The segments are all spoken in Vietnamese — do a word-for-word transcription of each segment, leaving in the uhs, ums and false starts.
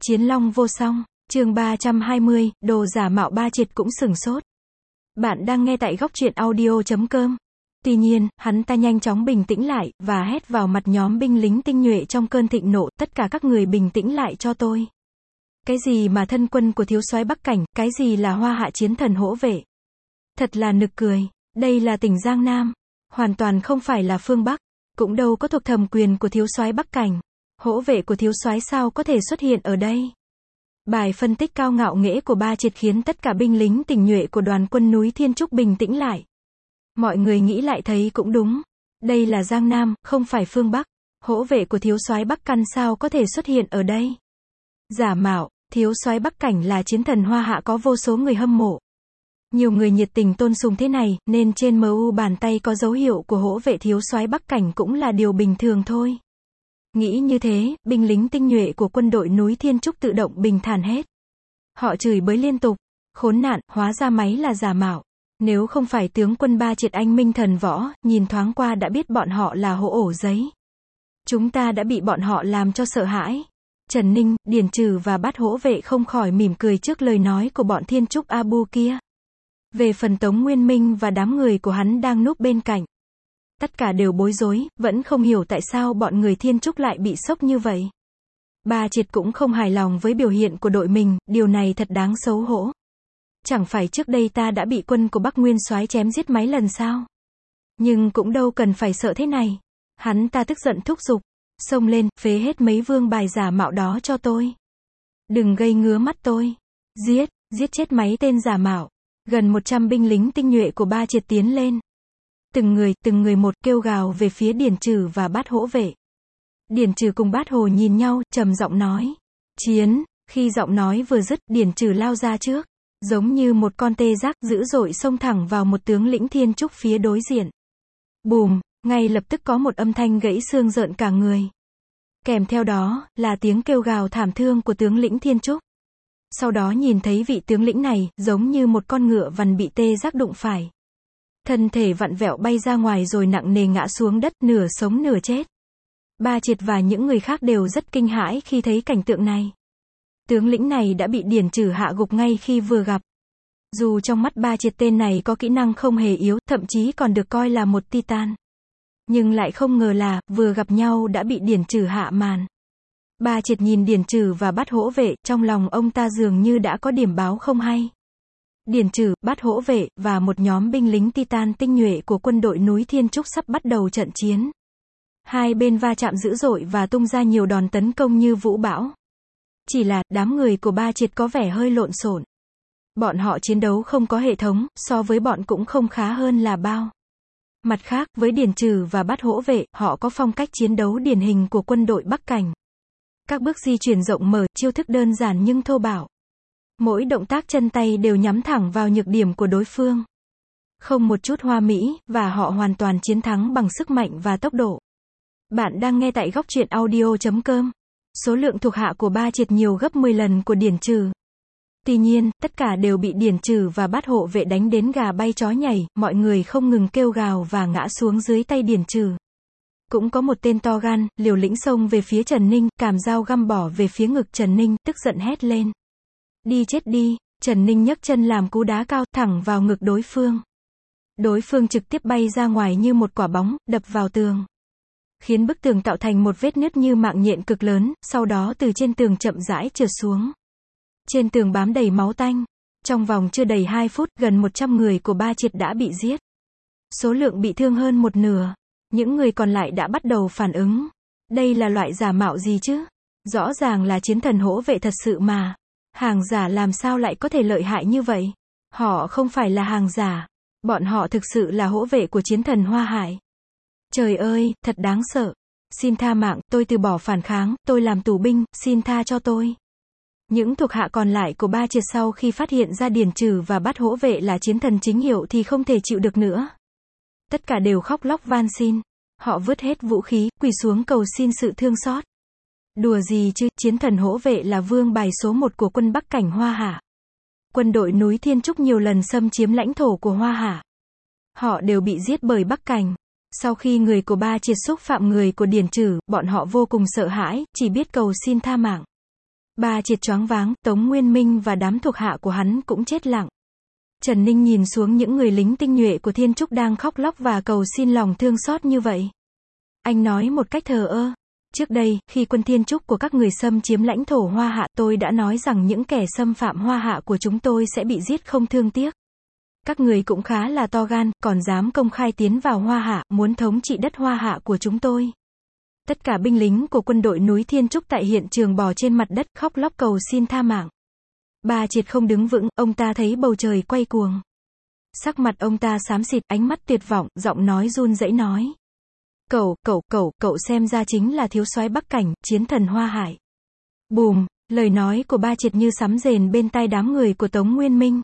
Chiến long vô song, chương ba trăm hai mươi, đồ giả mạo Ba Triệt cũng sửng sốt. Bạn đang nghe tại góc truyện audio chấm com. Tuy nhiên, hắn ta nhanh chóng bình tĩnh lại, và hét vào mặt nhóm binh lính tinh nhuệ trong cơn thịnh nộ, tất cả các người bình tĩnh lại cho tôi. Cái gì mà thân quân của thiếu soái Bắc Cảnh, cái gì là Hoa Hạ chiến thần hổ vệ. Thật là nực cười, đây là tỉnh Giang Nam, hoàn toàn không phải là phương Bắc, cũng đâu có thuộc thẩm quyền của thiếu soái Bắc Cảnh. Hổ vệ của thiếu soái sao có thể xuất hiện ở đây? Bài phân tích cao ngạo nghễ của Ba Triệt khiến tất cả binh lính tinh nhuệ của đoàn quân núi Thiên Trúc bình tĩnh lại. Mọi người nghĩ lại thấy cũng đúng. Đây là Giang Nam, không phải phương Bắc. Hổ vệ của thiếu soái Bắc Căn sao có thể xuất hiện ở đây? Giả mạo, thiếu soái Bắc Cảnh là chiến thần Hoa Hạ có vô số người hâm mộ. Nhiều người nhiệt tình tôn sùng thế này, nên trên mu bàn tay có dấu hiệu của hổ vệ thiếu soái Bắc Cảnh cũng là điều bình thường thôi. Nghĩ như thế, binh lính tinh nhuệ của quân đội núi Thiên Trúc tự động bình thản hết. Họ chửi bới liên tục. Khốn nạn, hóa ra máy là giả mạo. Nếu không phải tướng quân Ba Triệt anh minh thần võ, nhìn thoáng qua đã biết bọn họ là hổ ổ giấy. Chúng ta đã bị bọn họ làm cho sợ hãi. Trần Ninh, Điền Trừ và Bát Hổ Vệ không khỏi mỉm cười trước lời nói của bọn Thiên Trúc Abu kia. Về phần Tống Nguyên Minh và đám người của hắn đang núp bên cạnh. Tất cả đều bối rối, vẫn không hiểu tại sao bọn người Thiên Trúc lại bị sốc như vậy. Ba Triệt cũng không hài lòng với biểu hiện của đội mình, điều này thật đáng xấu hổ. Chẳng phải trước đây ta đã bị quân của Bắc Nguyên soái chém giết mấy lần sao? Nhưng cũng đâu cần phải sợ thế này. Hắn ta tức giận thúc giục. Xông lên, phế hết mấy vương bài giả mạo đó cho tôi. Đừng gây ngứa mắt tôi. Giết, giết chết mấy tên giả mạo. Gần một trăm binh lính tinh nhuệ của Ba Triệt tiến lên. Từng người, từng người một kêu gào về phía Điền Trừ và Bát Hổ Vệ. Điền Trừ cùng Bát Hồ nhìn nhau, trầm giọng nói. Chiến, khi giọng nói vừa dứt, Điền Trừ lao ra trước. Giống như một con tê giác dữ dội xông thẳng vào một tướng lĩnh Thiên Trúc phía đối diện. Bùm, ngay lập tức có một âm thanh gãy xương rợn cả người. Kèm theo đó, là tiếng kêu gào thảm thương của tướng lĩnh Thiên Trúc. Sau đó nhìn thấy vị tướng lĩnh này, giống như một con ngựa vằn bị tê giác đụng phải. Thân thể vặn vẹo bay ra ngoài rồi nặng nề ngã xuống đất, nửa sống nửa chết. Ba Triệt và những người khác đều rất kinh hãi khi thấy cảnh tượng này. Tướng lĩnh này đã bị Điền Trừ hạ gục ngay khi vừa gặp. Dù trong mắt Ba Triệt tên này có kỹ năng không hề yếu, thậm chí còn được coi là một titan. Nhưng lại không ngờ là, vừa gặp nhau đã bị Điền Trừ hạ màn. Ba Triệt nhìn Điền Trừ và Bát Hổ Vệ, trong lòng ông ta dường như đã có điểm báo không hay. Điền Trừ, Bát Hổ Vệ, và một nhóm binh lính titan tinh nhuệ của quân đội núi Thiên Trúc sắp bắt đầu trận chiến. Hai bên va chạm dữ dội và tung ra nhiều đòn tấn công như vũ bão. Chỉ là, đám người của Ba Triệt có vẻ hơi lộn xộn. Bọn họ chiến đấu không có hệ thống, so với bọn cũng không khá hơn là bao. Mặt khác, với Điền Trừ và Bát Hổ Vệ, họ có phong cách chiến đấu điển hình của quân đội Bắc Cảnh. Các bước di chuyển rộng mở, chiêu thức đơn giản nhưng thô bạo. Mỗi động tác chân tay đều nhắm thẳng vào nhược điểm của đối phương. Không một chút hoa mỹ, và họ hoàn toàn chiến thắng bằng sức mạnh và tốc độ. Bạn đang nghe tại góc truyện audio chấm com. Số lượng thuộc hạ của Ba Triệt nhiều gấp mười lần của Điền Trừ. Tuy nhiên, tất cả đều bị Điền Trừ và Bát Hổ Vệ đánh đến gà bay chó nhảy, mọi người không ngừng kêu gào và ngã xuống dưới tay Điền Trừ. Cũng có một tên to gan, liều lĩnh xông về phía Trần Ninh, càm dao găm bỏ về phía ngực Trần Ninh, tức giận hét lên. Đi chết đi, Trần Ninh nhấc chân làm cú đá cao, thẳng vào ngực đối phương. Đối phương trực tiếp bay ra ngoài như một quả bóng, đập vào tường. Khiến bức tường tạo thành một vết nứt như mạng nhện cực lớn, sau đó từ trên tường chậm rãi trượt xuống. Trên tường bám đầy máu tanh. Trong vòng chưa đầy hai phút, gần một trăm người của Ba Triệt đã bị giết. Số lượng bị thương hơn một nửa. Những người còn lại đã bắt đầu phản ứng. Đây là loại giả mạo gì chứ? Rõ ràng là chiến thần hổ vệ thật sự mà. Hàng giả làm sao lại có thể lợi hại như vậy? Họ không phải là hàng giả. Bọn họ thực sự là hổ vệ của chiến thần Hoa Hải. Trời ơi, thật đáng sợ. Xin tha mạng, tôi từ bỏ phản kháng, tôi làm tù binh, xin tha cho tôi. Những thuộc hạ còn lại của Ba Triệt sau khi phát hiện ra Điền Trừ và Bát Hổ Vệ là chiến thần chính hiệu thì không thể chịu được nữa. Tất cả đều khóc lóc van xin. Họ vứt hết vũ khí, quỳ xuống cầu xin sự thương xót. Đùa gì chứ, chiến thần hổ vệ là vương bài số một của quân Bắc Cảnh Hoa Hạ. Quân đội núi Thiên Trúc nhiều lần xâm chiếm lãnh thổ của Hoa Hạ. Họ đều bị giết bởi Bắc Cảnh. Sau khi người của Ba Triệt xúc phạm người của Điền Trừ, bọn họ vô cùng sợ hãi, chỉ biết cầu xin tha mạng. Ba Triệt choáng váng, Tống Nguyên Minh và đám thuộc hạ của hắn cũng chết lặng. Trần Ninh nhìn xuống những người lính tinh nhuệ của Thiên Trúc đang khóc lóc và cầu xin lòng thương xót như vậy. Anh nói một cách thờ ơ. Trước đây, khi quân Thiên Trúc của các người xâm chiếm lãnh thổ Hoa Hạ, tôi đã nói rằng những kẻ xâm phạm Hoa Hạ của chúng tôi sẽ bị giết không thương tiếc. Các người cũng khá là to gan, còn dám công khai tiến vào Hoa Hạ, muốn thống trị đất Hoa Hạ của chúng tôi. Tất cả binh lính của quân đội núi Thiên Trúc tại hiện trường bò trên mặt đất khóc lóc cầu xin tha mạng. Ba Triệt không đứng vững, ông ta thấy bầu trời quay cuồng. Sắc mặt ông ta xám xịt, ánh mắt tuyệt vọng, giọng nói run rẩy nói. Cậu, cậu, cậu, cậu xem ra chính là thiếu soái Bắc Cảnh, chiến thần Hoa Hải. Bùm, lời nói của Ba Triệt như sấm rền bên tai đám người của Tống Nguyên Minh.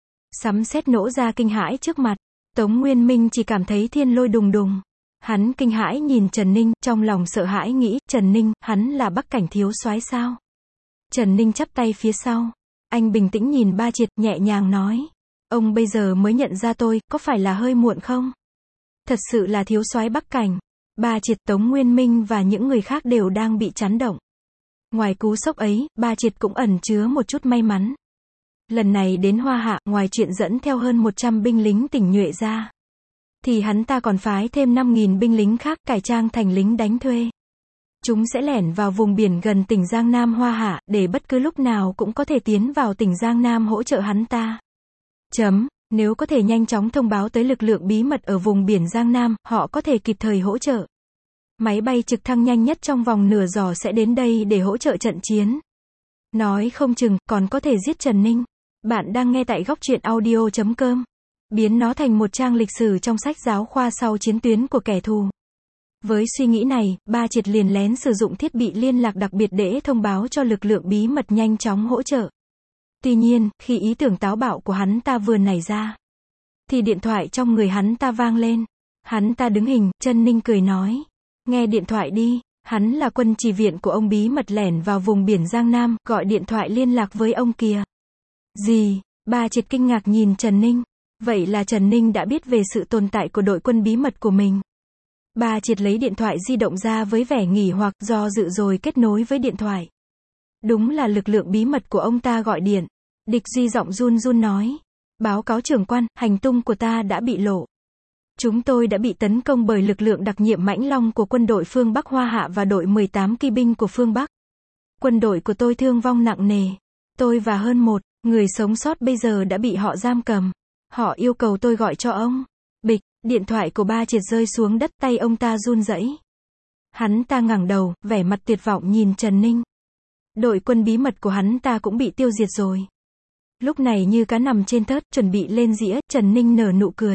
Sấm sét nổ ra kinh hãi trước mặt. Tống Nguyên Minh chỉ cảm thấy thiên lôi đùng đùng. Hắn kinh hãi nhìn Trần Ninh, trong lòng sợ hãi nghĩ, Trần Ninh, hắn là Bắc Cảnh thiếu soái sao? Trần Ninh chắp tay phía sau. Anh bình tĩnh nhìn Ba Triệt, nhẹ nhàng nói. Ông bây giờ mới nhận ra tôi, có phải là hơi muộn không? Thật sự là thiếu soái Bắc Cảnh. Ba Triệt, Tống Nguyên Minh và những người khác đều đang bị chấn động. Ngoài cú sốc ấy, Ba Triệt cũng ẩn chứa một chút may mắn. Lần này đến Hoa Hạ, ngoài chuyện dẫn theo hơn một trăm binh lính tinh nhuệ ra, thì hắn ta còn phái thêm năm nghìn binh lính khác cải trang thành lính đánh thuê. Chúng sẽ lẻn vào vùng biển gần tỉnh Giang Nam Hoa Hạ, để bất cứ lúc nào cũng có thể tiến vào tỉnh Giang Nam hỗ trợ hắn ta. Chấm, nếu có thể nhanh chóng thông báo tới lực lượng bí mật ở vùng biển Giang Nam, họ có thể kịp thời hỗ trợ. Máy bay trực thăng nhanh nhất trong vòng nửa giờ sẽ đến đây để hỗ trợ trận chiến. Nói không chừng, còn có thể giết Trần Ninh. Bạn đang nghe tại góc truyện audio chấm com. Biến nó thành một trang lịch sử trong sách giáo khoa sau chiến tuyến của kẻ thù. Với suy nghĩ này, Ba Triệt liền lén sử dụng thiết bị liên lạc đặc biệt để thông báo cho lực lượng bí mật nhanh chóng hỗ trợ. Tuy nhiên, khi ý tưởng táo bạo của hắn ta vừa nảy ra, thì điện thoại trong người hắn ta vang lên. Hắn ta đứng hình, Trần Ninh cười nói. Nghe điện thoại đi, hắn là quân chỉ viện của ông bí mật lẻn vào vùng biển Giang Nam, gọi điện thoại liên lạc với ông kìa. Gì? Ba Triệt kinh ngạc nhìn Trần Ninh. Vậy là Trần Ninh đã biết về sự tồn tại của đội quân bí mật của mình. Ba Triệt lấy điện thoại di động ra với vẻ nghỉ hoặc do dự rồi kết nối với điện thoại. Đúng là lực lượng bí mật của ông ta gọi điện. Địch Duy giọng run run nói. Báo cáo trưởng quan, hành tung của ta đã bị lộ. Chúng tôi đã bị tấn công bởi lực lượng đặc nhiệm Mãnh Long của quân đội phương Bắc Hoa Hạ và đội mười tám kỵ binh của phương Bắc. Quân đội của tôi thương vong nặng nề. Tôi và hơn một người sống sót bây giờ đã bị họ giam cầm. Họ yêu cầu tôi gọi cho ông. Bịch, điện thoại của Ba Triệt rơi xuống đất, tay ông ta run rẩy. Hắn ta ngẩng đầu, vẻ mặt tuyệt vọng nhìn Trần Ninh. Đội quân bí mật của hắn ta cũng bị tiêu diệt rồi. Lúc này như cá nằm trên thớt, chuẩn bị lên dĩa, Trần Ninh nở nụ cười.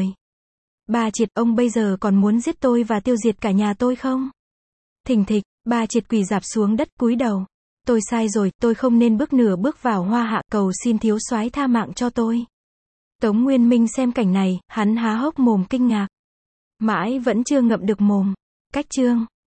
Ba Triệt, ông bây giờ còn muốn giết tôi và tiêu diệt cả nhà tôi không? Thình thịch, Ba Triệt quỳ rạp xuống đất cúi đầu. Tôi sai rồi, tôi không nên bước nửa bước vào Hoa Hạ, cầu xin thiếu soái tha mạng cho tôi. Tống Nguyên Minh xem cảnh này, hắn há hốc mồm kinh ngạc. Mãi vẫn chưa ngậm được mồm. Cách chương